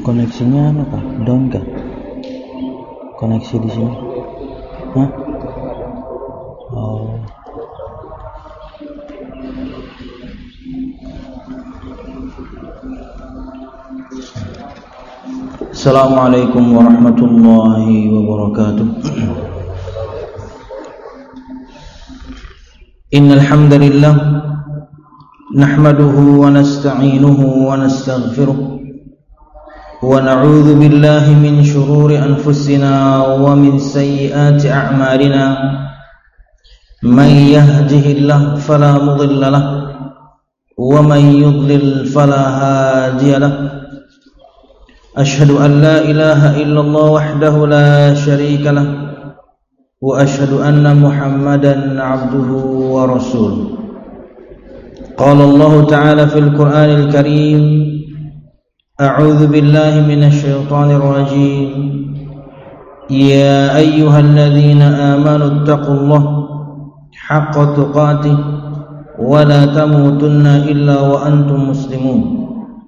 Koneksinya apa? Down kah? Koneksi di sini? Hah? Oh. Assalamualaikum warahmatullahi wabarakatuh. Innal hamdalillah nahmaduhu wa nasta'inuhu wa nastaghfiruh wa na'udzu billahi min shururi anfusina wa min sayyiati a'malina. Man yahdihillahu fala mudilla lahu wa man yudlil fala hadiya lahu. Ashhadu an la ilaha illallah wahdahu la syarika lah wa ashhadu anna Muhammadan 'abduhu wa rasuluh. Qala Allah ta'ala fil Qur'anil Karim, a'udzu billahi minasy syaithanir rajim. Ya ayyuhalladzina amanu taqullaha haqqa tuqatih wa la tamutunna illa wa antum muslimun.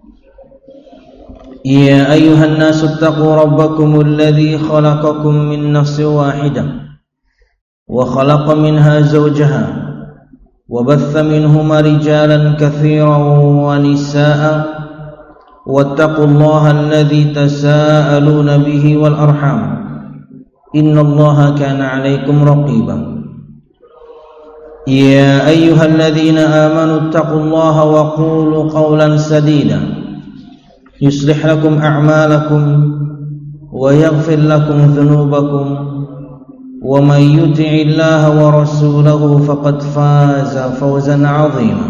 يا أيها الناس اتقوا ربكم الذي خلقكم من نفس واحدة وخلق منها زوجها وبث منهما رجالا كثيرا ونساء واتقوا الله الذي تساءلون به والأرحام إن الله كان عليكم رقيبا. يا أيها الذين آمنوا اتقوا الله وقولوا قولا سديدا يصلح لكم أعمالكم ويغفر لكم ذنوبكم ومن يطع الله ورسوله فقد فاز فوزا عظيما.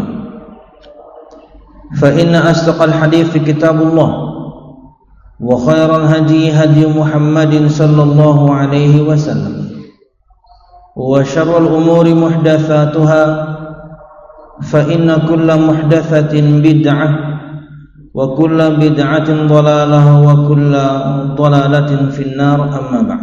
فإن أصدق الحديث كتاب الله وخير الهدي هدي محمد صلى الله عليه وسلم وشر الأمور محدثاتها فإن كل محدثة بدعة wa kullu bid'atin dhalalah wa kullu dhalalatin finnar, amma ba'd.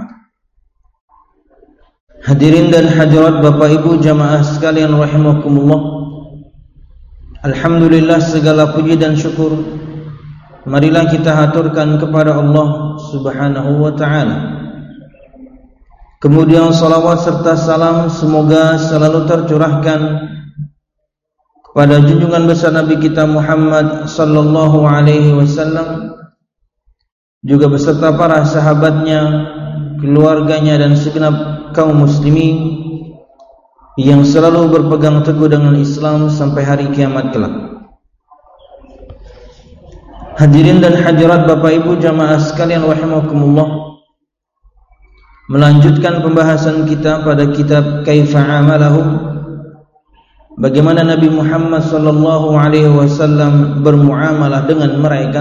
Hadirin dan hadirat Bapak Ibu jamaah sekalian rahimakumullah. Alhamdulillah, segala puji dan syukur marilah kita haturkan kepada Allah Subhanahu wa ta'ala. Kemudian salawat serta salam semoga selalu tercurahkan pada junjungan besar Nabi kita Muhammad sallallahu alaihi wasallam, juga beserta para sahabatnya, keluarganya dan segenap kaum muslimin yang selalu berpegang teguh dengan Islam sampai hari kiamat kelak. Hadirin dan hadirat Bapak Ibu jamaah sekalian rahimakumullah, melanjutkan pembahasan kita pada kitab Kaifa Amalahum, bagaimana Nabi Muhammad sallallahu alaihi wasallam bermuamalah dengan mereka,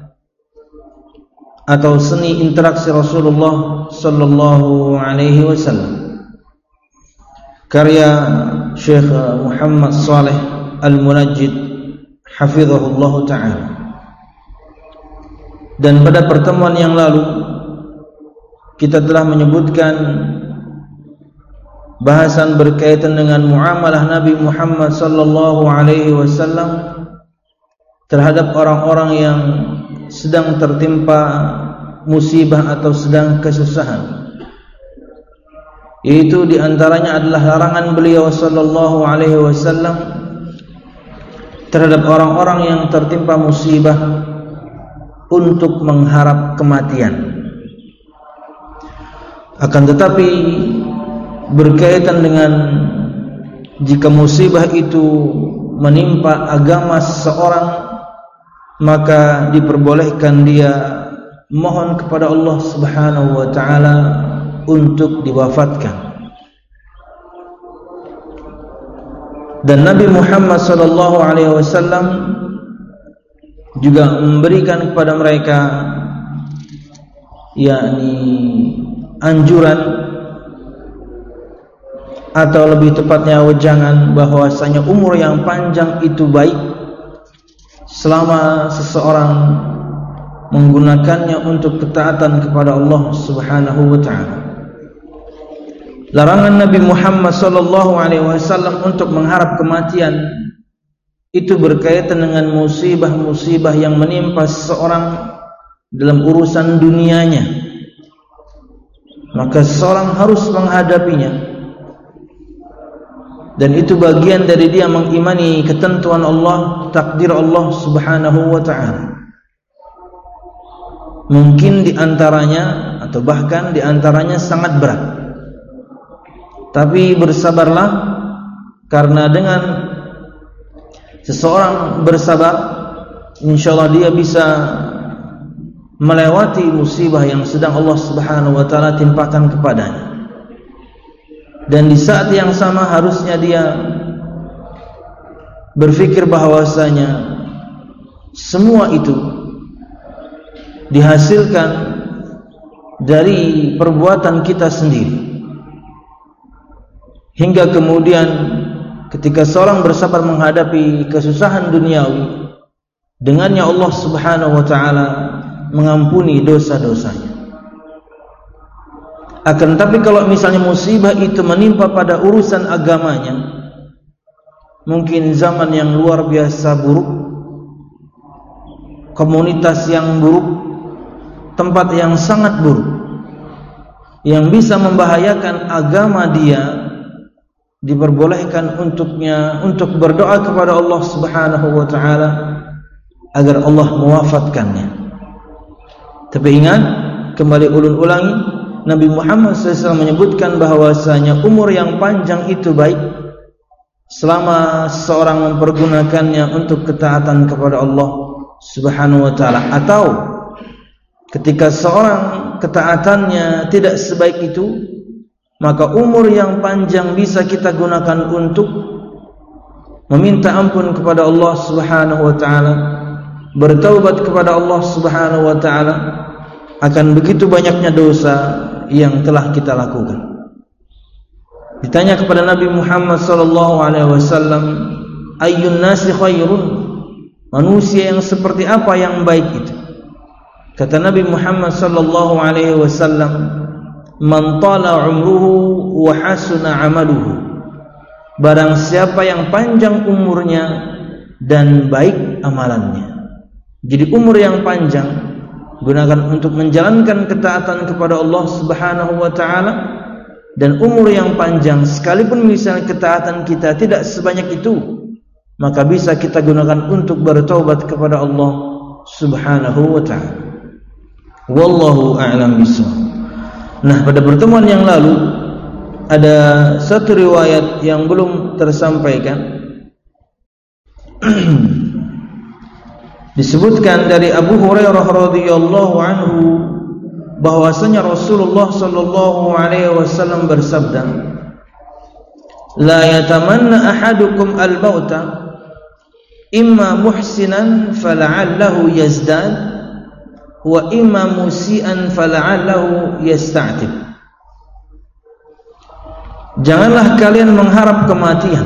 atau seni interaksi Rasulullah sallallahu alaihi wasallam, karya Syekh Muhammad Saleh Al-Munajjid hafizahullah ta'ala. Dan pada pertemuan yang lalu kita telah menyebutkan bahasan berkaitan dengan muamalah Nabi Muhammad sallallahu alaihi wasallam terhadap orang-orang yang sedang tertimpa musibah atau sedang kesusahan. Yaitu diantaranya adalah larangan beliau sallallahu alaihi wasallam terhadap orang-orang yang tertimpa musibah untuk mengharap kematian. Akan tetapi berkaitan dengan jika musibah itu menimpa agama seseorang, maka diperbolehkan dia mohon kepada Allah Subhanahu wa ta'ala untuk diwafatkan. Dan Nabi Muhammad sallallahu alaihi wasallam juga memberikan kepada mereka yakni anjuran, atau lebih tepatnya wejangan, bahwasanya umur yang panjang itu baik selama seseorang menggunakannya untuk ketaatan kepada Allah Subhanahu wa ta'ala. Larangan Nabi Muhammad sallallahu alaihi wasallam untuk mengharap kematian itu berkaitan dengan musibah-musibah yang menimpa seseorang dalam urusan dunianya, maka seseorang harus menghadapinya. Dan itu bagian dari dia mengimani ketentuan Allah, takdir Allah Subhanahu wa ta'ala. Mungkin diantaranya atau bahkan diantaranya sangat berat, tapi bersabarlah, karena dengan seseorang bersabar, insyaallah dia bisa melewati musibah yang sedang Allah Subhanahu wa ta'ala timpakan kepadanya. Dan di saat yang sama harusnya dia berpikir bahwasanya semua itu dihasilkan dari perbuatan kita sendiri. Hingga kemudian ketika seorang bersabar menghadapi kesusahan duniawi, dengannya Allah Subhanahu wa ta'ala mengampuni dosa-dosanya. Akan tapi kalau misalnya musibah itu menimpa pada urusan agamanya, mungkin zaman yang luar biasa buruk, komunitas yang buruk, tempat yang sangat buruk, yang bisa membahayakan agama dia, diperbolehkan untuknya untuk berdoa kepada Allah Subhanahu wa ta'ala agar Allah mewafatkannya. Tapi ingat, kembali ulun-ulangi, Nabi Muhammad SAW menyebutkan bahwasanya umur yang panjang itu baik selama seorang mempergunakannya untuk ketaatan kepada Allah Subhanahu wa ta'ala. Atau ketika seorang ketaatannya tidak sebaik itu, maka umur yang panjang bisa kita gunakan untuk meminta ampun kepada Allah Subhanahu wa ta'ala, bertaubat kepada Allah Subhanahu wa ta'ala akan begitu banyaknya dosa yang telah kita lakukan. Ditanya kepada Nabi Muhammad sallallahu alaihi wasallam, ayyun nasi khairun, manusia yang seperti apa yang baik itu? Kata Nabi Muhammad sallallahu alaihi wasallam, man tala umruhu wa hasuna amaluhu, barang siapa yang panjang umurnya dan baik amalannya. Jadi umur yang panjang gunakan untuk menjalankan ketaatan kepada Allah Subhanahu wa ta'ala, dan umur yang panjang sekalipun misalnya ketaatan kita tidak sebanyak itu, maka bisa kita gunakan untuk bertaubat kepada Allah Subhanahu wa ta'ala. Wallahu a'lam bishawab. Nah, pada pertemuan yang lalu ada satu riwayat yang belum tersampaikan. Disebutkan dari Abu Hurairah radhiyallahu anhu bahwasanya Rasulullah sallallahu alaihi wasallam bersabda, la yatamanna ahadukum al-mauta imma muhsinan fala'allahu yazdad wa imma musian fala'allahu yasta'tib. Janganlah kalian mengharap kematian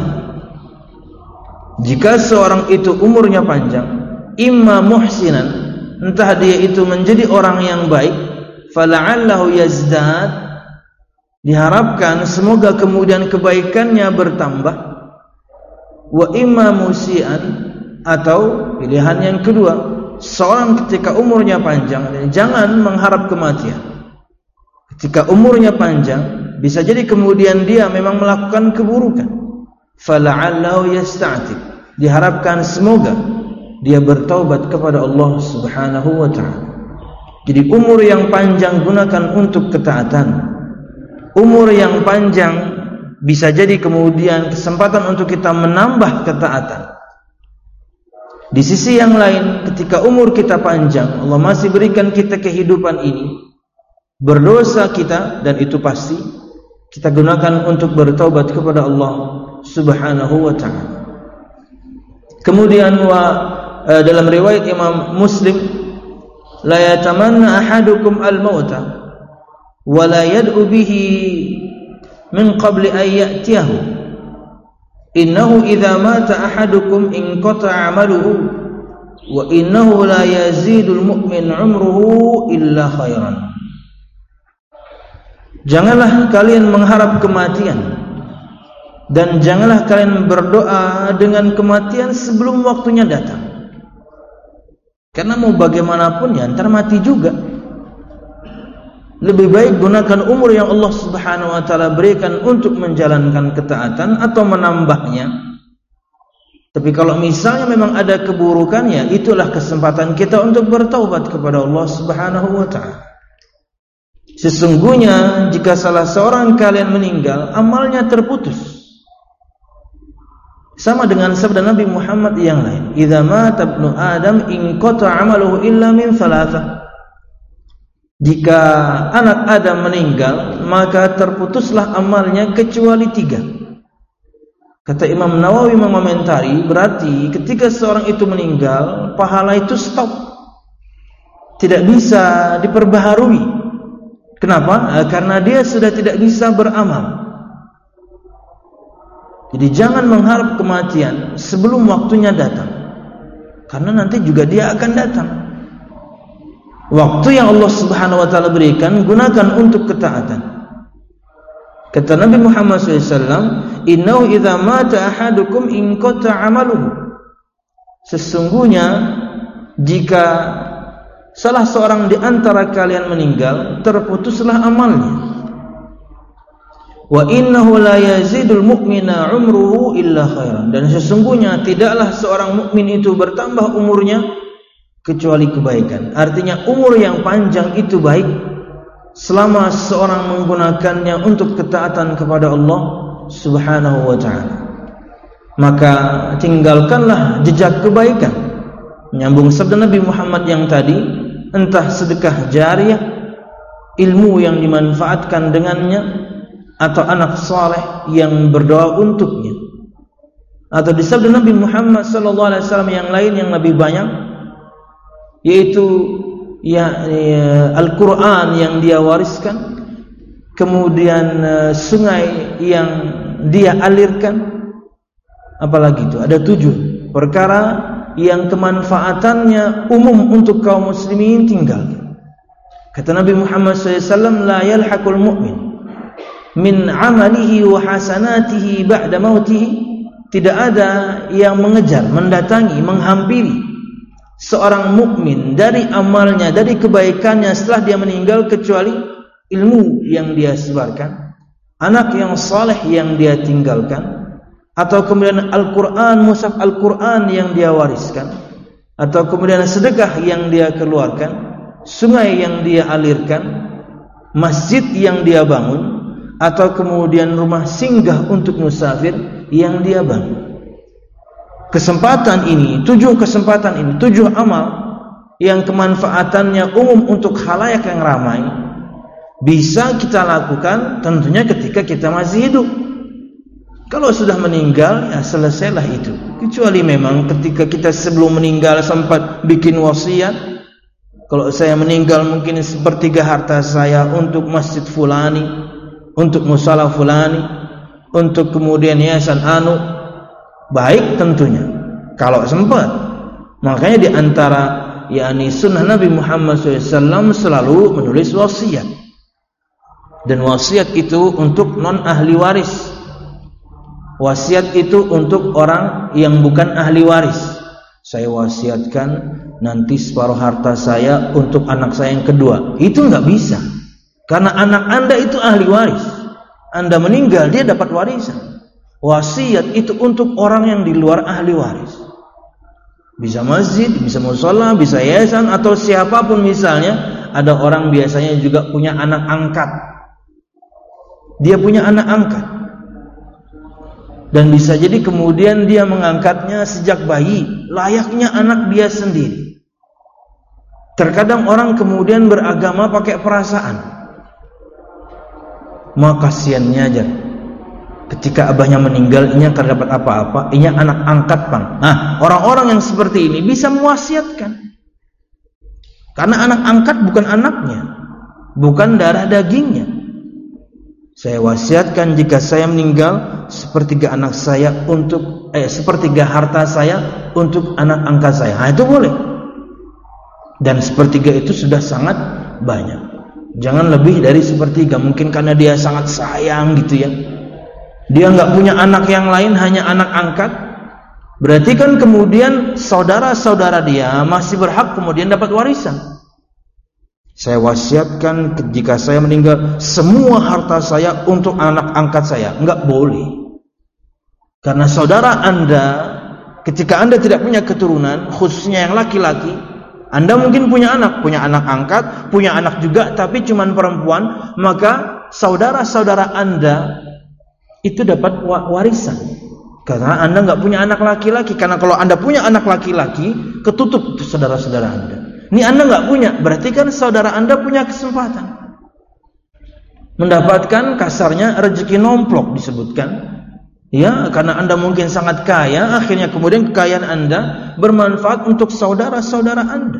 jika seorang itu umurnya panjang, imma muhsinan, entah dia itu menjadi orang yang baik, fala'allahu yazdad, diharapkan semoga kemudian kebaikannya bertambah, wa imma musian, atau pilihan yang kedua, seorang ketika umurnya panjang, jangan mengharap kematian. Ketika umurnya panjang, bisa jadi kemudian dia memang melakukan keburukan, fala'allahu yasta'tib, diharapkan semoga dia bertaubat kepada Allah Subhanahu wa ta'ala. Jadi umur yang panjang gunakan untuk ketaatan. Umur yang panjang bisa jadi kemudian kesempatan untuk kita menambah ketaatan. Di sisi yang lain, ketika umur kita panjang, Allah masih berikan kita kehidupan ini, berdosa kita, dan itu pasti kita gunakan untuk bertaubat kepada Allah Subhanahu wa ta'ala. Kemudian dalam riwayat Imam Muslim, la yatamanna ahadukum al-mauta wa la yad'u bihi min qabli an ya'tiyahu, innahu idza mata ahadukum inqata'a 'amaluhu wa innahu la yazidul mu'min 'umruhu illa khairan. Janganlah kalian mengharap kematian, dan janganlah kalian berdoa dengan kematian sebelum waktunya datang. Karena mau bagaimanapun ya ntar mati juga. Lebih baik gunakan umur yang Allah Subhanahu wa taala berikan untuk menjalankan ketaatan atau menambahnya. Tapi kalau misalnya memang ada keburukan, ya itulah kesempatan kita untuk bertaubat kepada Allah Subhanahu wa taala. Sesungguhnya jika salah seorang kalian meninggal, amalnya terputus. Sama dengan sabda Nabi Muhammad yang lain, "Idza mata ibnu Adam inqata 'amaluhu illa min thalathah." Jika anak Adam meninggal, maka terputuslah amalnya kecuali 3. Kata Imam Nawawi mengomentari, berarti ketika seorang itu meninggal, pahala itu stop. Tidak bisa diperbaharui. Kenapa? Karena dia sudah tidak bisa beramal. Jadi jangan mengharap kematian sebelum waktunya datang, karena nanti juga dia akan datang. Waktu yang Allah Subhanahu wa taala berikan, gunakan untuk ketaatan. Kata Nabi Muhammad SAW, "Innahu idza mata ahadukum inqata 'amaluhu." Sesungguhnya jika salah seorang di antara kalian meninggal, terputuslah amalnya. Wa innahu la yazidul mu'mina umruhu illa khairan. Dan sesungguhnya tidaklah seorang mukmin itu bertambah umurnya kecuali kebaikan. Artinya umur yang panjang itu baik selama seorang menggunakannya untuk ketaatan kepada Allah Subhanahu wa taala. Maka tinggalkanlah jejak kebaikan. Menyambung sabda Nabi Muhammad yang tadi, entah sedekah jariyah, ilmu yang dimanfaatkan dengannya, atau anak saleh yang berdoa untuknya. Atau di sabda Nabi Muhammad SAW yang lain yang lebih banyak, yaitu Al-Quran yang dia wariskan, kemudian sungai yang dia alirkan, apalagi itu ada 7 perkara yang kemanfaatannya umum untuk kaum muslimin tinggalkan. Kata Nabi Muhammad SAW, la yalhaqul mu'min min amalihi wa hasanatihi ba'da mautihi. Tidak ada yang mengejar, mendatangi, menghampiri seorang mukmin dari amalnya, dari kebaikannya setelah dia meninggal, kecuali ilmu yang dia sebarkan, anak yang saleh yang dia tinggalkan, atau kemudian Al-Quran, mushaf Al-Quran yang dia wariskan, atau kemudian sedekah yang dia keluarkan, sungai yang dia alirkan, masjid yang dia bangun, atau kemudian rumah singgah untuk musafir yang dia bangun. Kesempatan ini, 7 kesempatan ini, 7 amal yang kemanfaatannya umum untuk khalayak yang ramai, bisa kita lakukan tentunya ketika kita masih hidup. Kalau sudah meninggal, ya selesailah itu. Kecuali memang ketika kita sebelum meninggal sempat bikin wasiat, kalau saya meninggal mungkin 1/3 harta saya untuk masjid fulani, untuk musala fulani, untuk kemudian yayasan anu, baik tentunya kalau sempat. Makanya di antara sunnah Nabi Muhammad SAW selalu menulis wasiat, dan wasiat itu untuk non ahli waris. Wasiat itu untuk orang yang bukan ahli waris. Saya wasiatkan nanti separuh harta saya untuk anak saya yang kedua. Itu nggak bisa. Karena anak Anda itu ahli waris. Anda meninggal, dia dapat warisan. Wasiat itu untuk orang yang di luar ahli waris. Bisa masjid, bisa mushola, bisa yayasan, atau siapapun misalnya. Ada orang biasanya juga punya anak angkat. Dia punya anak angkat. Dan bisa jadi kemudian dia mengangkatnya sejak bayi, layaknya anak dia sendiri. Terkadang orang kemudian beragama pakai perasaan. Maka kasihannya aja, ketika abahnya meninggal, ini akan dapat apa-apa, ini anak angkat bang. Nah, orang-orang yang seperti ini bisa mewasiatkan, karena anak angkat bukan anaknya, bukan darah dagingnya. Saya wasiatkan jika saya meninggal, 1/3 anak saya untuk 1/3 harta saya untuk anak angkat saya. Nah, itu boleh. Dan 1/3 itu sudah sangat banyak. Jangan lebih dari 1/3. Mungkin karena dia sangat sayang gitu ya. Dia nggak punya anak yang lain, hanya anak angkat. Berarti kan kemudian saudara-saudara dia masih berhak kemudian dapat warisan. Saya wasiatkan jika saya meninggal semua harta saya untuk anak angkat saya. Enggak boleh. Karena saudara Anda, ketika Anda tidak punya keturunan, khususnya yang laki-laki, Anda mungkin punya anak angkat, punya anak juga, tapi cuma perempuan, maka saudara-saudara Anda itu dapat warisan. Karena Anda nggak punya anak laki-laki. Karena kalau Anda punya anak laki-laki, ketutup saudara-saudara Anda. Ini Anda nggak punya, berarti kan saudara Anda punya kesempatan mendapatkan kasarnya rezeki nomplok disebutkan. Ya, karena Anda mungkin sangat kaya, akhirnya kemudian kekayaan Anda bermanfaat untuk saudara-saudara Anda.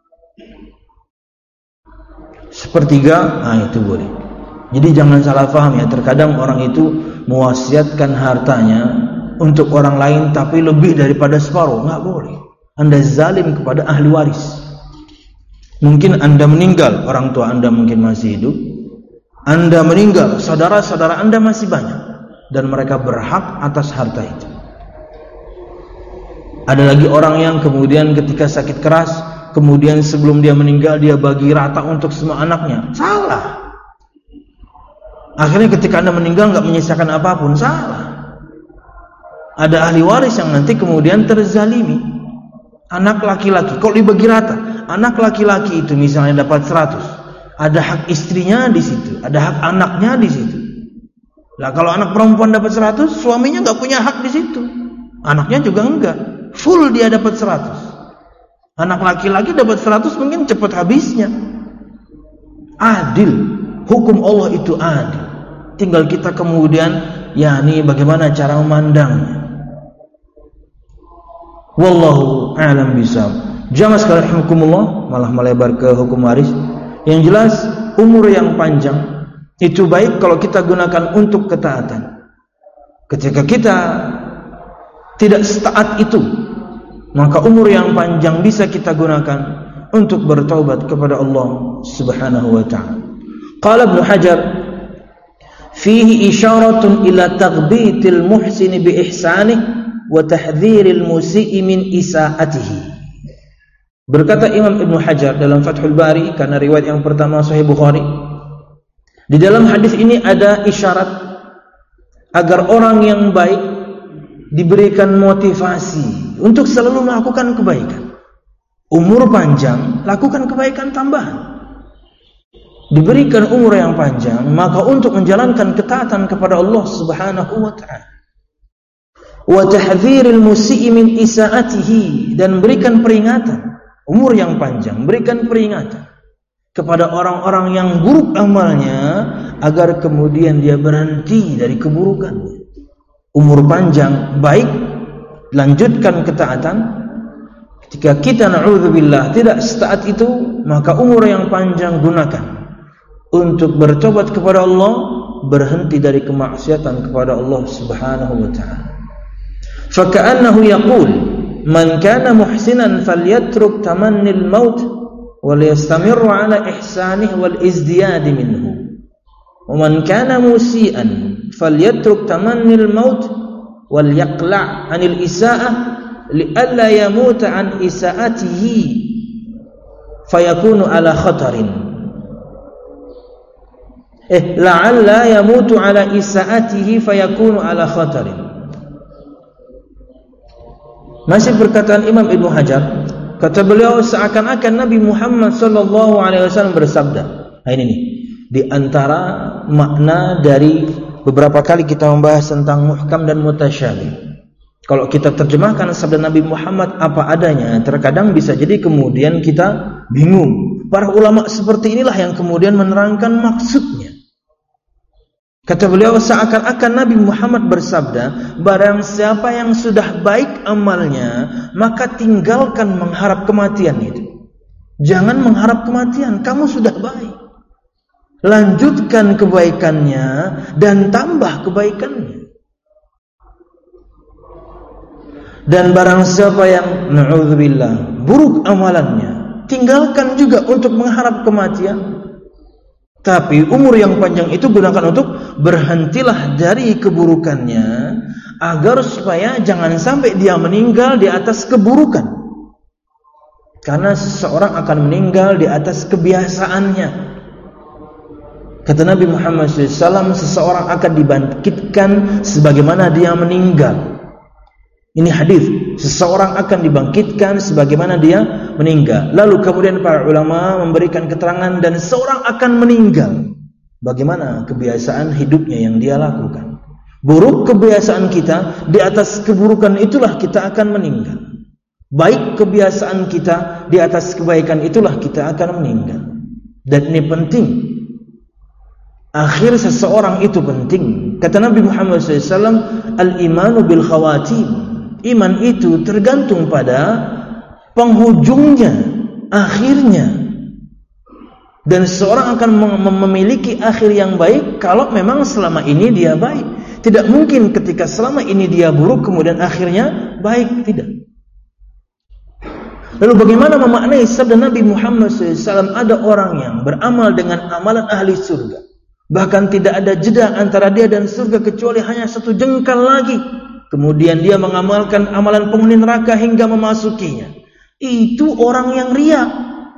Sepertiga, itu boleh. Jadi jangan salah paham ya, terkadang orang itu mewasiatkan hartanya untuk orang lain tapi lebih daripada separuh, nggak boleh. Anda zalim kepada ahli waris. Mungkin Anda meninggal, orang tua Anda mungkin masih hidup. Anda meninggal, saudara-saudara Anda masih banyak dan mereka berhak atas harta itu. Ada lagi orang yang kemudian ketika sakit keras, kemudian sebelum dia meninggal dia bagi rata untuk semua anaknya. Salah. Akhirnya ketika Anda meninggal nggak menyisakan apapun, salah. Ada ahli waris yang nanti kemudian terzalimi. Anak laki-laki, kalau dibagi rata, anak laki-laki itu misalnya dapat 100, ada hak istrinya di situ, ada hak anaknya di situ. Nah kalau anak perempuan dapat 100, suaminya nggak punya hak di situ, anaknya juga enggak, full dia dapat 100. Anak laki-laki dapat 100 mungkin cepat habisnya. Adil, hukum Allah itu adil. Tinggal kita kemudian, ini bagaimana cara memandangnya. Wallahu a'lam bishawab. Jangan sekali rahimakumullah malah melebar ke hukum waris. Yang jelas umur yang panjang itu baik kalau kita gunakan untuk ketaatan. Ketika kita tidak setaat itu, maka umur yang panjang bisa kita gunakan untuk bertaubat kepada Allah Subhanahu wa ta'ala. Qala Ibnu Hajar, fihi isyaratun ila taghbitil muhsini bi ihsanih wa tahdhiril musii min isaatihi. Berkata Imam Ibnu Hajar dalam Fathul Bari, karena riwayat yang pertama Sahih Bukhari, di dalam hadis ini ada isyarat agar orang yang baik diberikan motivasi untuk selalu melakukan kebaikan. Umur panjang, lakukan kebaikan tambahan. Diberikan umur yang panjang, maka untuk menjalankan ketaatan kepada Allah Subhanahu wa ta'ala. Wa tahdhiril musii min isaatihi, dan berikan peringatan, umur yang panjang, berikan peringatan kepada orang-orang yang buruk amalnya agar kemudian dia berhenti dari keburukannya. Umur panjang baik, lanjutkan ketaatan. Ketika kita na'udzubillah tidak setaat itu, maka umur yang panjang gunakan untuk bertobat kepada Allah, berhenti dari kemaksiatan kepada Allah Subhanahu wa ta'ala. Faka'annahu yaqul man kana muhsinan falyatruk tamannil maut wal yastamirru ala ihsanih wal izdiyad minhu wa man kana musian falyatruk tamannil maut wal yaqla' anil isaa'ah li'alla yamuta an isaa'atihi fayakunu ala khatarin la'alla yamutu ala isaa'atihi fayakunu ala khatarin. Masih perkataan Imam Ibnu Hajar, kata beliau seakan-akan Nabi Muhammad SAW bersabda. Ini nih, di antara makna dari beberapa kali kita membahas tentang muhkam dan mutasyabih. Kalau kita terjemahkan sabda Nabi Muhammad apa adanya, terkadang bisa jadi kemudian kita bingung. Para ulama seperti inilah yang kemudian menerangkan maksudnya. Kata beliau seakan-akan Nabi Muhammad bersabda, barang siapa yang sudah baik amalnya, maka tinggalkan mengharap kematian itu. Jangan mengharap kematian, kamu sudah baik. Lanjutkan kebaikannya dan tambah kebaikannya. Dan barang siapa yang na'udzubillah buruk amalannya, tinggalkan juga untuk mengharap kematian. Tapi umur yang panjang itu gunakan untuk berhentilah dari keburukannya agar supaya jangan sampai dia meninggal di atas keburukan. Karena seseorang akan meninggal di atas kebiasaannya. Kata Nabi Muhammad SAW, seseorang akan dibangkitkan sebagaimana dia meninggal. Ini hadis, seseorang akan dibangkitkan sebagaimana dia meninggal. Lalu kemudian para ulama memberikan keterangan, dan seorang akan meninggal bagaimana kebiasaan hidupnya yang dia lakukan. Buruk kebiasaan kita, di atas keburukan itulah kita akan meninggal. Baik kebiasaan kita, di atas kebaikan itulah kita akan meninggal. Dan ini penting. Akhir seseorang itu penting. Kata Nabi Muhammad SAW, al-imanu bil khawatim. Iman itu tergantung pada penghujungnya, akhirnya. Dan seseorang akan memiliki akhir yang baik kalau memang selama ini dia baik. Tidak mungkin ketika selama ini dia buruk kemudian akhirnya baik, tidak. Lalu bagaimana memaknai sabda Nabi Muhammad SAW, ada orang yang beramal dengan amalan ahli surga, bahkan tidak ada jeda antara dia dan surga kecuali hanya 1 jengkal lagi. Kemudian dia mengamalkan amalan penghuni neraka hingga memasukinya. Itu orang yang riya.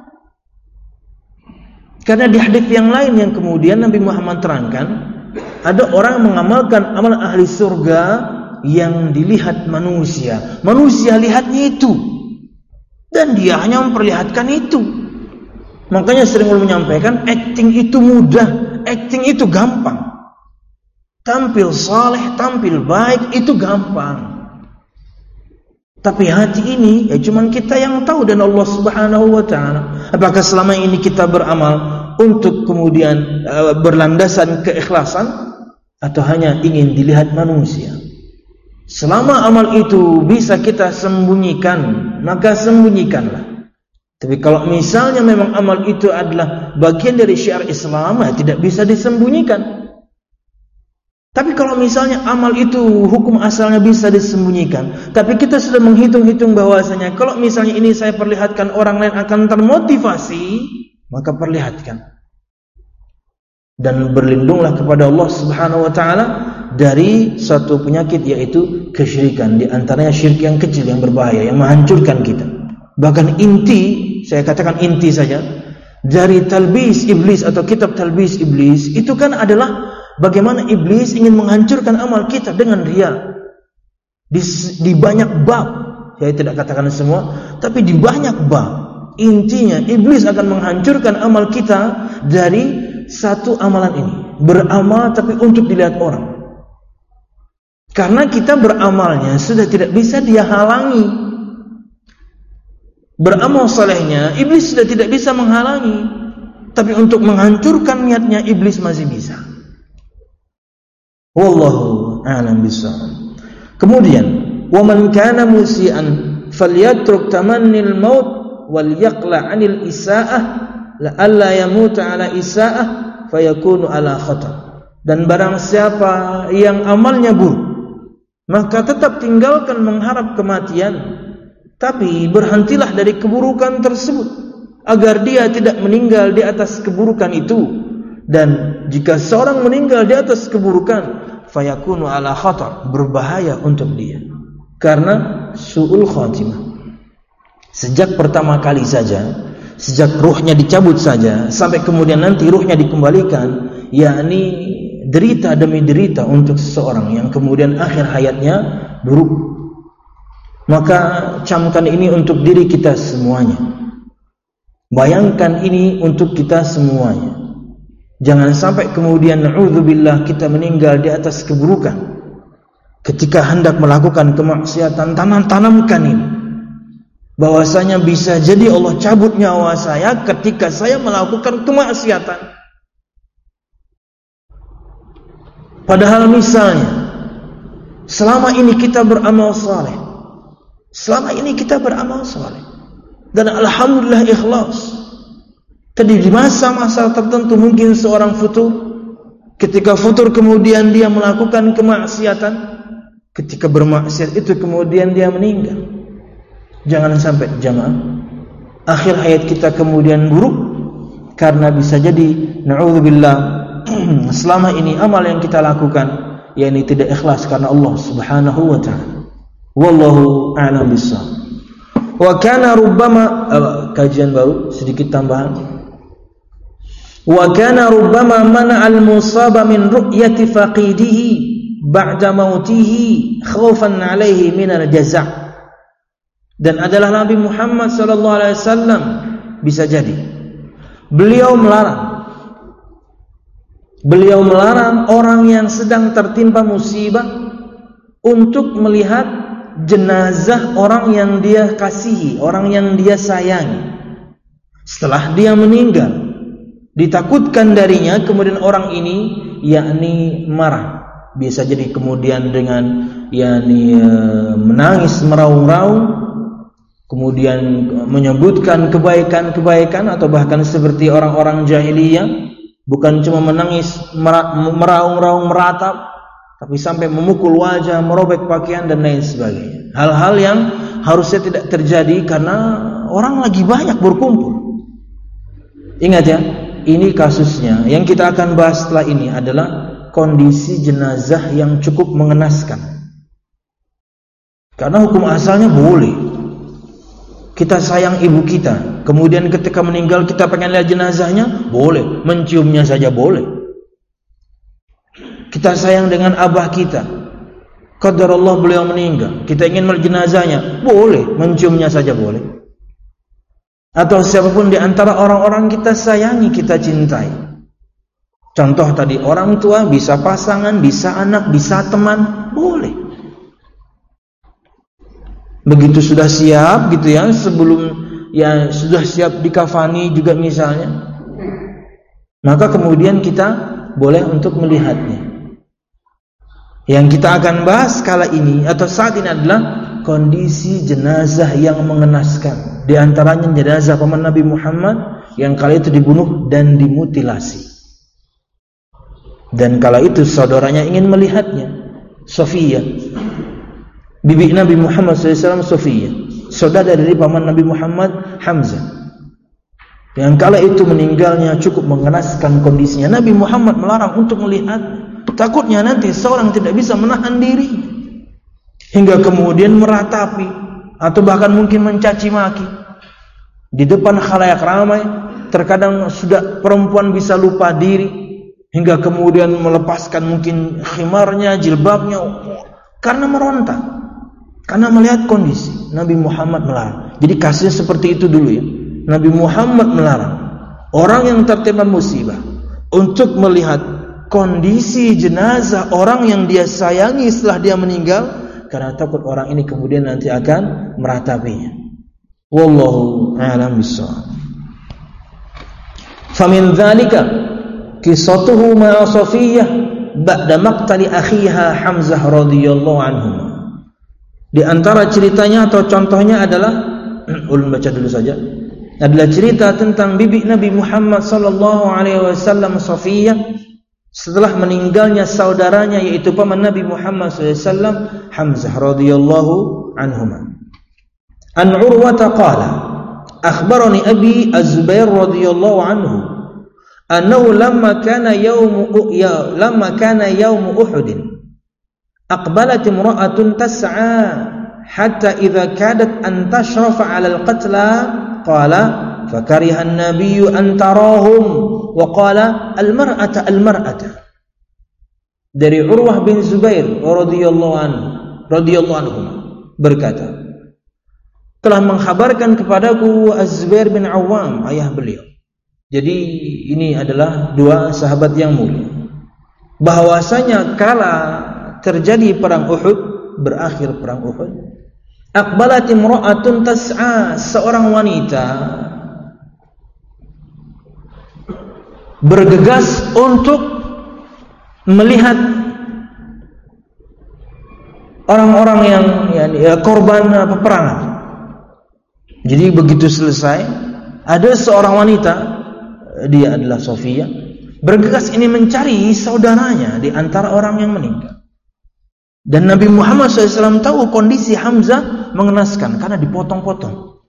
Karena di hadis yang lain yang kemudian Nabi Muhammad terangkan, ada orang mengamalkan amalan ahli surga yang dilihat manusia. Manusia lihatnya itu, dan dia hanya memperlihatkan itu. Makanya sering menyampaikan, acting itu mudah, acting itu gampang. Tampil saleh, tampil baik itu gampang. Tapi hati ini ya cuman kita yang tahu dan Allah Subhanahu wa taala. Apakah selama ini kita beramal untuk kemudian berlandasan keikhlasan atau hanya ingin dilihat manusia? Selama amal itu bisa kita sembunyikan, maka sembunyikanlah. Tapi kalau misalnya memang amal itu adalah bagian dari syiar Islam, ya tidak bisa disembunyikan. Tapi kalau misalnya amal itu hukum asalnya bisa disembunyikan, tapi kita sudah menghitung-hitung bahwasanya kalau misalnya ini saya perlihatkan, orang lain akan termotivasi, maka perlihatkan. Dan berlindunglah kepada Allah Subhanahu wa taala dari suatu penyakit, yaitu kesyirikan. Di antaranya syirik yang kecil yang berbahaya, yang menghancurkan kita. Bahkan inti, saya katakan inti saja, dari talbis iblis atau kitab talbis iblis itu kan adalah bagaimana iblis ingin menghancurkan amal kita dengan riya. Di banyak bab, saya tidak katakan semua, tapi di banyak bab, intinya iblis akan menghancurkan amal kita dari satu amalan ini. Beramal tapi untuk dilihat orang. Karena kita beramalnya sudah tidak bisa dia halangi. Beramal salehnya iblis sudah tidak bisa menghalangi, tapi untuk menghancurkan niatnya iblis masih bisa. Wallahu a'lam bishawab. Kemudian, wa man kana musian falyatruk tamannil maut wal yaqla 'anil isaa'ah la alla yamuta 'ala isaa'ah fayakunu 'ala khatar. Dan barang siapa yang amalnya buruk, maka tetap tinggalkan mengharap kematian, tapi berhentilah dari keburukan tersebut agar dia tidak meninggal di atas keburukan itu. Dan jika seorang meninggal di atas keburukan, fayakunu ala khatar, berbahaya untuk dia. Karena su'ul khatimah. Sejak pertama kali saja, sejak ruhnya dicabut saja, sampai kemudian nanti ruhnya dikembalikan, yakni derita demi derita untuk seseorang yang kemudian akhir hayatnya buruk. Maka camkan ini untuk diri kita semuanya. Bayangkan ini untuk kita semuanya. Jangan sampai kemudian na'udzubillah kita meninggal di atas keburukan. Ketika hendak melakukan kemaksiatan, tanamkan ini. Bahwasanya bisa jadi Allah cabut nyawa saya ketika saya melakukan kemaksiatan. Padahal misalnya, selama ini kita beramal saleh. Selama ini kita beramal saleh. Dan alhamdulillah ikhlas. Tadi di masa-masa tertentu mungkin seorang futur. Ketika futur kemudian dia melakukan kemaksiatan. Ketika bermaksiat itu kemudian dia meninggal. Jangan sampai jamaah akhir hayat kita kemudian buruk. Karena bisa jadi na'udzubillah selama ini amal yang kita lakukan yakni tidak ikhlas karena Allah Subhanahu wa taala. Wallahu a'lam bishawab. Wa kana rubbama kajian baru sedikit tambahan. Wa kana rubbama mana al-musaba min ru'yati faqidihi ba'da mautihi khaufan 'alaihi min al-jaza'. Dan adalah Nabi Muhammad sallallahu alaihi wasallam bisa jadi beliau melarang orang yang sedang tertimpa musibah untuk melihat jenazah orang yang dia kasihi, orang yang dia sayangi setelah dia meninggal. Ditakutkan darinya kemudian orang ini yakni marah, bisa jadi kemudian dengan yakni menangis meraung-raung, kemudian menyebutkan kebaikan-kebaikan, atau bahkan seperti orang-orang jahiliyah, bukan cuma menangis meraung-raung meratap, tapi sampai memukul wajah, merobek pakaian dan lain sebagainya. Hal-hal yang harusnya tidak terjadi karena orang lagi banyak berkumpul. Ingat ya, ini kasusnya. Yang kita akan bahas setelah ini adalah kondisi jenazah yang cukup mengenaskan. Karena hukum asalnya boleh. Kita sayang ibu kita, kemudian ketika meninggal kita pengen lihat jenazahnya, boleh. Menciumnya saja boleh. Kita sayang dengan abah kita, qadarullah beliau meninggal, kita ingin melihat jenazahnya, boleh. Menciumnya saja boleh. Atau siapapun di antara orang-orang kita sayangi, kita cintai. Contoh tadi, orang tua, bisa pasangan, bisa anak, bisa teman, boleh. Begitu sudah siap gitu ya, sebelum ya sudah siap dikafani juga misalnya, maka kemudian kita boleh untuk melihatnya. Yang kita akan bahas kala ini atau saat ini adalah kondisi jenazah yang mengenaskan. Di antaranya jenazah paman Nabi Muhammad yang kala itu dibunuh dan dimutilasi. Dan kala itu saudaranya ingin melihatnya, Sofia, bibi Nabi Muhammad SAW, Sofia, saudara dari paman Nabi Muhammad, Hamzah, yang kala itu meninggalnya cukup mengenaskan kondisinya. Nabi Muhammad melarang untuk melihat, takutnya nanti seorang tidak bisa menahan diri hingga kemudian meratapi atau bahkan mungkin mencaci maki di depan khalayak ramai. Terkadang sudah perempuan bisa lupa diri hingga kemudian melepaskan mungkin khimarnya, jilbabnya, karena meronta, karena melihat kondisi. Nabi Muhammad melarang. Jadi kasusnya seperti itu dulu ya. Nabi Muhammad melarang orang yang tertimpa musibah untuk melihat kondisi jenazah orang yang dia sayangi setelah dia meninggal, karena takut orang ini kemudian nanti akan meratapinya. Wallahu a'lam bishawab. Famin dzalika qissatuhu ma'a Safiyah ba'da maqtali akhiha Hamzah radhiyallahu anhu. Di antara ceritanya atau contohnya adalah ulun baca dulu saja. Adalah cerita tentang bibi Nabi Muhammad sallallahu alaihi wasallam Safiyah setelah meninggalnya saudaranya yaitu paman Nabi Muhammad sallallahu alaihi wasallam Hamzah radhiyallahu anhuma. An Urwah qala akhbarani abi Az-Zubair radhiyallahu anhu annahu lamma kana yawm Uhud aqbalat imra'atun tas'a hatta idza kadat an tashrafa 'ala al-qatla qala fakariha an-nabiy an tarahum wa qala al-mar'ata al-mar'ata. Dari Urwah bin Zubair radhiyallahu anhu berkata, telah mengkhabarkan kepadaku Az-Zubair bin Awam, ayah beliau. Jadi ini adalah dua sahabat yang mulia, bahwasanya kala terjadi perang Uhud, berakhir perang Uhud, aqbalat imra'atun tas'a, seorang wanita bergegas untuk melihat orang-orang yang korban peperangan. Jadi begitu selesai, ada seorang wanita, dia adalah Sofia, bergegas ini mencari saudaranya di antara orang yang meninggal. Dan Nabi Muhammad SAW tahu kondisi Hamzah mengenaskan karena dipotong-potong.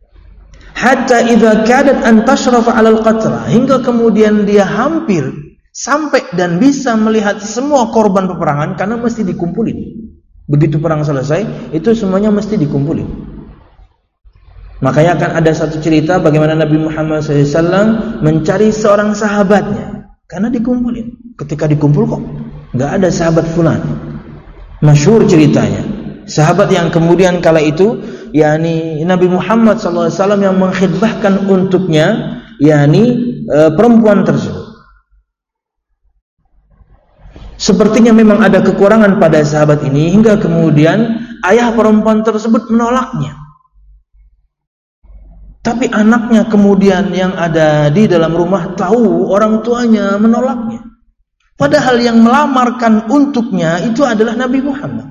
Hatta idza kadat an tashrafa 'ala al-qatra, hingga kemudian dia hampir sampai dan bisa melihat semua korban peperangan karena mesti dikumpulin. Begitu perang selesai, itu semuanya mesti dikumpulin. Makanya akan ada satu cerita bagaimana Nabi Muhammad SAW mencari seorang sahabatnya karena dikumpulin. Ketika dikumpul kok nggak ada sahabat fulan. Masyhur ceritanya. Sahabat yang kemudian kala itu, yakni Nabi Muhammad SAW yang mengkhidbahkan untuknya, yakni perempuan tersebut. Sepertinya memang ada kekurangan pada sahabat ini hingga kemudian ayah perempuan tersebut menolaknya. Tapi anaknya kemudian yang ada di dalam rumah tahu orang tuanya menolaknya. Padahal yang melamarkan untuknya itu adalah Nabi Muhammad.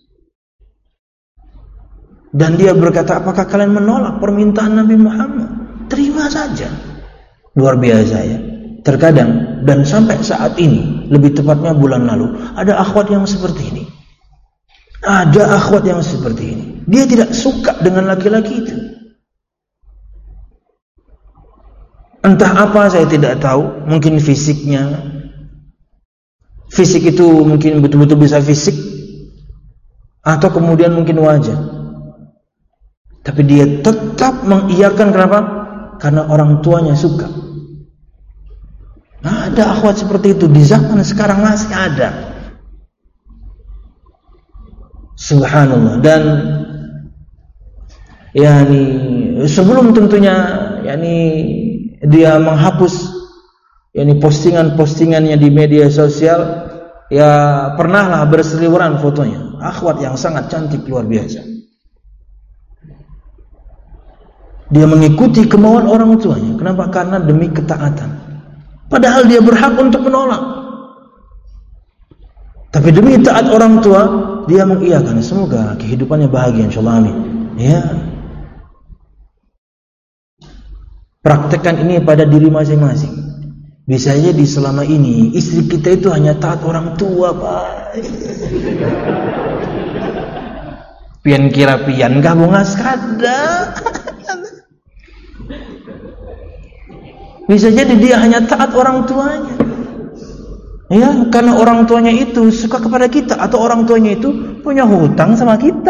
Dan dia berkata, apakah kalian menolak permintaan Nabi Muhammad? Terima saja. Luar biasa ya. Terkadang dan sampai saat ini, lebih tepatnya bulan lalu, ada akhwat yang seperti ini. Ada akhwat yang seperti ini. Dia tidak suka dengan laki-laki itu. Entah apa saya tidak tahu, mungkin fisiknya. Fisik itu mungkin betul-betul bisa fisik, atau kemudian mungkin wajah. Tapi dia tetap mengiyakan, kenapa? Karena orang tuanya suka. Nah, ada akhwat seperti itu di zaman sekarang masih ada. Subhanallah. Dan yakni sebelum tentunya yakni dia menghapus yakni postingan-postingannya di media sosial, ya pernahlah berseliweran fotonya. Akhwat yang sangat cantik luar biasa. Dia mengikuti kemauan orang tuanya. Kenapa? Karena demi ketaatan. Padahal dia berhak untuk menolak. Tapi demi taat orang tua, dia mengiyakan. Semoga kehidupannya bahagia, insyaallah, amin. Ya. Praktekkan ini pada diri masing-masing. Bisa jadi selama ini istri kita itu hanya taat orang tua, Pak. Pian kira pian gabung askada. Bisa jadi dia hanya taat orang tuanya. Ya, karena orang tuanya itu suka kepada kita, atau orang tuanya itu punya hutang sama kita.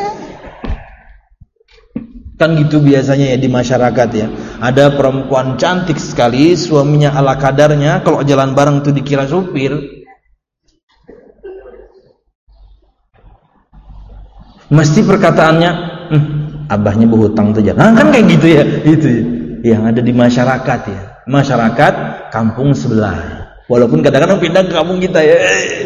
Kan gitu biasanya ya di masyarakat ya. Ada perempuan cantik sekali, suaminya ala kadarnya, kalau jalan bareng tuh dikira supir. Mesti perkataannya, abahnya berhutang tuh jangan. Nah, kan kayak gitu ya, gitu ya. Yang ada di masyarakat ya, masyarakat kampung sebelah. Walaupun kadang-kadang pindah ke kampung kita ya.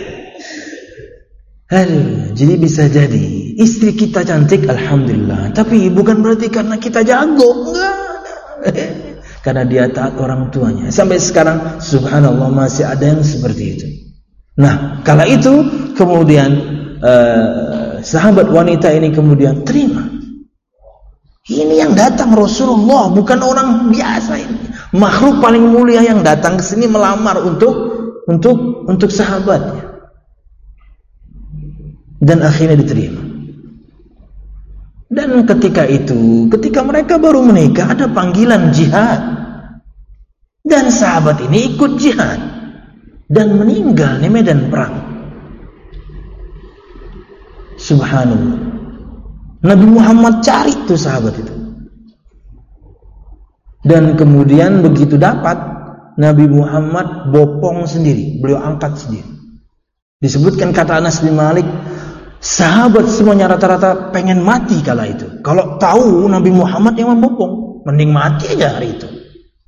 Aduh, jadi bisa jadi istri kita cantik, alhamdulillah. Tapi bukan berarti karena kita jago, enggak. Karena dia taat orang tuanya. Sampai sekarang, subhanallah, masih ada yang seperti itu. Nah, kala itu kemudian sahabat wanita ini kemudian terima. Ini yang datang Rasulullah, bukan orang biasa ini. Makhluk paling mulia yang datang ke sini melamar untuk sahabatnya. Dan akhirnya diterima. Dan ketika itu, ketika mereka baru menikah, ada panggilan jihad. Dan sahabat ini ikut jihad dan meninggal di medan perang. Subhanallah. Nabi Muhammad cari tuh sahabat itu. Dan kemudian begitu dapat, Nabi Muhammad bopong sendiri, beliau angkat sendiri. Disebutkan kata Anas bin Malik, sahabat semuanya rata-rata pengen mati kala itu. Kalau tahu Nabi Muhammad yang membopong, mending mati aja hari itu.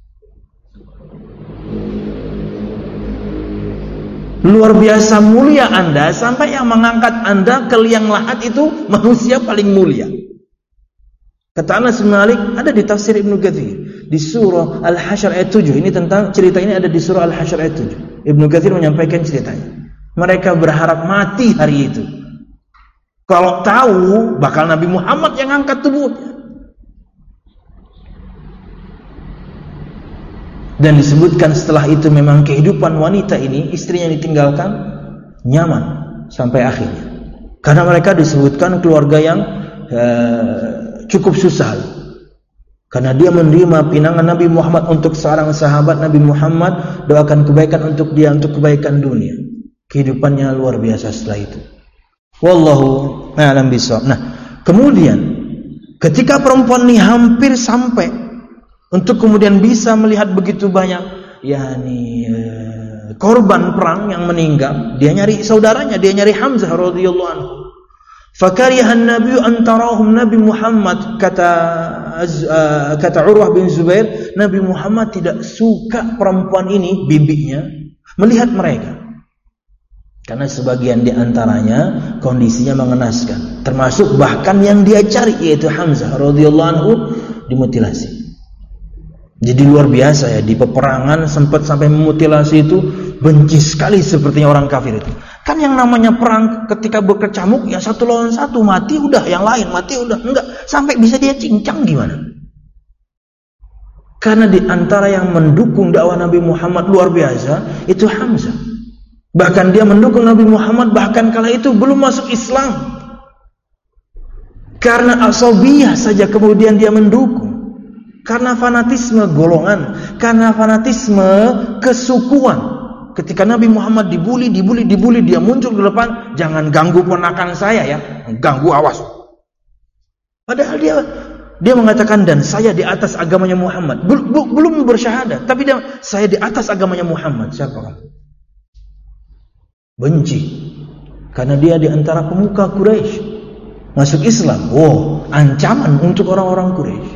Luar biasa mulia Anda, sampai yang mengangkat Anda ke liang lahat itu manusia paling mulia. Kata Anas bin Malik, ada di tafsir Ibnu Katsir di surah Al-Hasyr ayat 7. Ini tentang cerita ini ada di surah Al-Hasyr ayat 7. Ibnu Katsir menyampaikan ceritanya. Mereka berharap mati hari itu. Kalau tahu bakal Nabi Muhammad yang angkat tubuhnya. Dan disebutkan setelah itu memang kehidupan wanita ini, istrinya ditinggalkan, nyaman sampai akhirnya. Karena mereka disebutkan keluarga yang cukup susah. Karena dia menerima pinangan Nabi Muhammad untuk seorang sahabat Nabi Muhammad, doakan kebaikan untuk dia, untuk kebaikan dunia. Kehidupannya luar biasa setelah itu. Wallahu a'lam bishawab. Nah, kemudian ketika perempuan ini hampir sampai untuk kemudian bisa melihat begitu banyak korban perang yang meninggal, dia nyari saudaranya, dia nyari Hamzah radhiyallahu anhu. Fakarihan Nabi antarahum, Nabi Muhammad kata Urwah bin Zubair, Nabi Muhammad tidak suka perempuan ini, bibinya, melihat mereka. Karena sebagian di antaranya kondisinya mengenaskan, termasuk bahkan yang dia cari yaitu Hamzah radhiyallahu anhu dimutilasi. Jadi luar biasa ya, di peperangan sempat sampai memutilasi itu, benci sekali sepertinya orang kafir itu. Kan yang namanya perang ketika berkecamuk ya satu lawan satu, mati udah, yang lain mati udah, enggak sampai bisa dia cincang gimana? Karena di antara yang mendukung dakwah Nabi Muhammad luar biasa itu Hamzah. Bahkan dia mendukung Nabi Muhammad bahkan kala itu belum masuk Islam. Karena asabiyah saja kemudian dia mendukung. Karena fanatisme golongan, karena fanatisme kesukuan. Ketika Nabi Muhammad dibuli, dia muncul di depan, jangan ganggu ponakan saya ya, ganggu awas. Padahal dia mengatakan, dan saya di atas agamanya Muhammad. Belum bersyahadat, tapi saya di atas agamanya Muhammad. Siapa kamu? Benci. Karena dia di antara pemuka Quraisy, masuk Islam. Wow, ancaman untuk orang-orang Quraisy.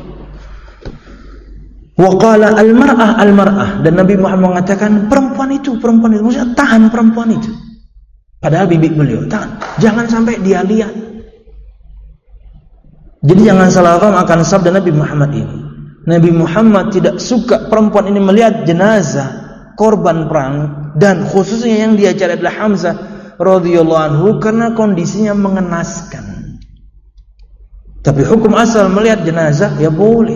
Wa qala al-mar'ah, dan Nabi Muhammad mengatakan perempuan itu, maksudnya tahan perempuan itu. Padahal bibik beliau, tahan, jangan sampai dia lihat. Jadi jangan salah paham akan sabda Nabi Muhammad ini. Nabi Muhammad tidak suka perempuan ini melihat jenazah korban perang, dan khususnya yang dia cari adalah Hamzah radhiyallahu anhu karena kondisinya mengenaskan. Tapi hukum asal melihat jenazah ya boleh.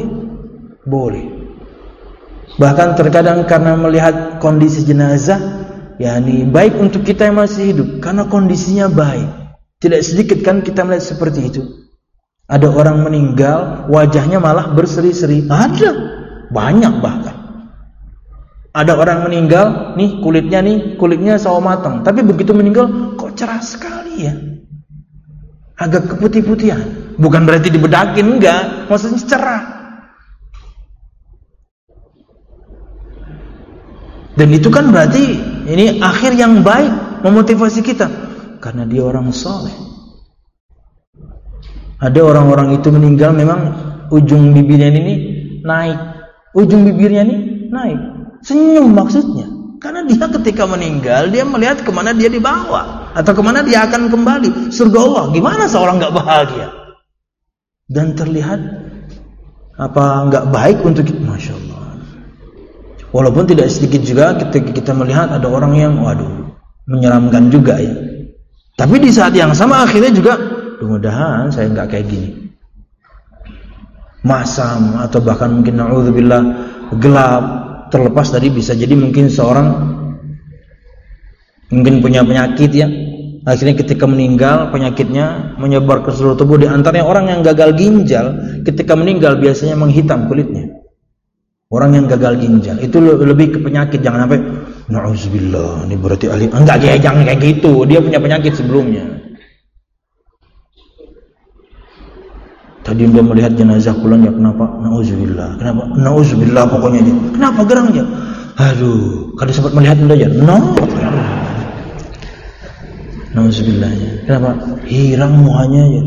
Bahkan terkadang karena melihat kondisi jenazah, yakni baik untuk kita yang masih hidup, karena kondisinya baik. Tidak sedikit kan kita melihat seperti itu. Ada orang meninggal, wajahnya malah berseri-seri. Ada, banyak bahkan. Ada orang meninggal, nih kulitnya sawo matang, tapi begitu meninggal kok cerah sekali ya, agak keputih-putihan. Bukan berarti dibedakin, enggak, maksudnya cerah. Dan itu kan berarti ini akhir yang baik, memotivasi kita karena dia orang soleh. Ada orang-orang itu meninggal memang ujung bibirnya ini naik, senyum maksudnya. Karena dia ketika meninggal dia melihat kemana dia dibawa atau kemana dia akan kembali, surga Allah. Gimana seorang nggak bahagia? Dan terlihat nggak baik untuk kita, masya Allah. Walaupun tidak sedikit juga ketika kita melihat ada orang yang menyeramkan juga ya. Tapi di saat yang sama akhirnya juga mudah-mudahan saya nggak kayak gini. Masam atau bahkan mungkin na'udzubillah gelap, terlepas dari bisa jadi mungkin seorang mungkin punya penyakit ya. Akhirnya ketika meninggal penyakitnya menyebar ke seluruh tubuh. Di antaranya orang yang gagal ginjal ketika meninggal biasanya menghitam kulitnya. Orang yang gagal ginjal itu lebih ke penyakit, jangan sampai na'udzubillah ini berarti ahli. Enggak, jangan kayak gitu. Dia punya penyakit sebelumnya. Tadi dia melihat jenazah pulang ya, kenapa? Na'udzubillah. Kenapa? Na'udzubillah pokoknya dia. Kenapa gerangnya? Aduh, kalau sempat melihat belajar. Na'udzubillahnya. Kenapa? Hirang muhanya ya.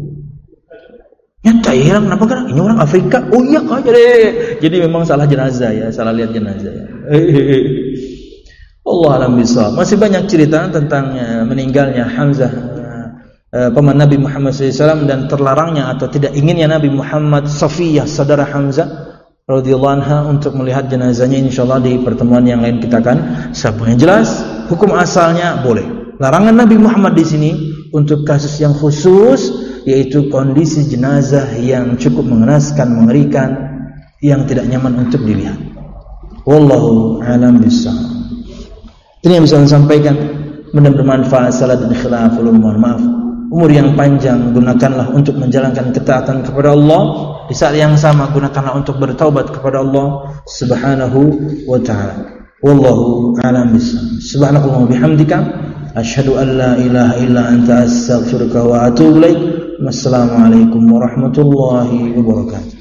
Nyata hilang, kenapa kan? Ini orang Afrika. Oh iya kok deh. Jadi memang salah jenazah ya, salah lihat jenazah ya. Allah alam bisawab. Masih banyak cerita tentang meninggalnya Hamzah, paman Nabi Muhammad SAW, dan terlarangnya atau tidak inginnya Nabi Muhammad Safiyah, saudara Hamzah radhiyallahu anha, untuk melihat jenazahnya. Insyaallah di pertemuan yang lain kita akan sambung. Yang jelas hukum asalnya boleh. Larangan Nabi Muhammad di sini untuk kasus yang khusus, yaitu kondisi jenazah yang cukup mengenaskan, mengerikan, yang tidak nyaman untuk dilihat. Wallahu a'lam bishawab. Ini yang bisa saya sampaikan. Mudah-mudahan bermanfaat. Salat dan khilaf. Mohon maaf. Umur yang panjang gunakanlah untuk menjalankan ketaatan kepada Allah. di saat yang sama gunakanlah untuk bertaubat kepada Allah Subhanahu wa taala. Wallahu a'lam bishawab. Subhanakallahumma bihamdika asyhadu an la ilaha illa anta astaghfiruka wa atubu ilaik. Wassalamualaikum warahmatullahi wabarakatuh.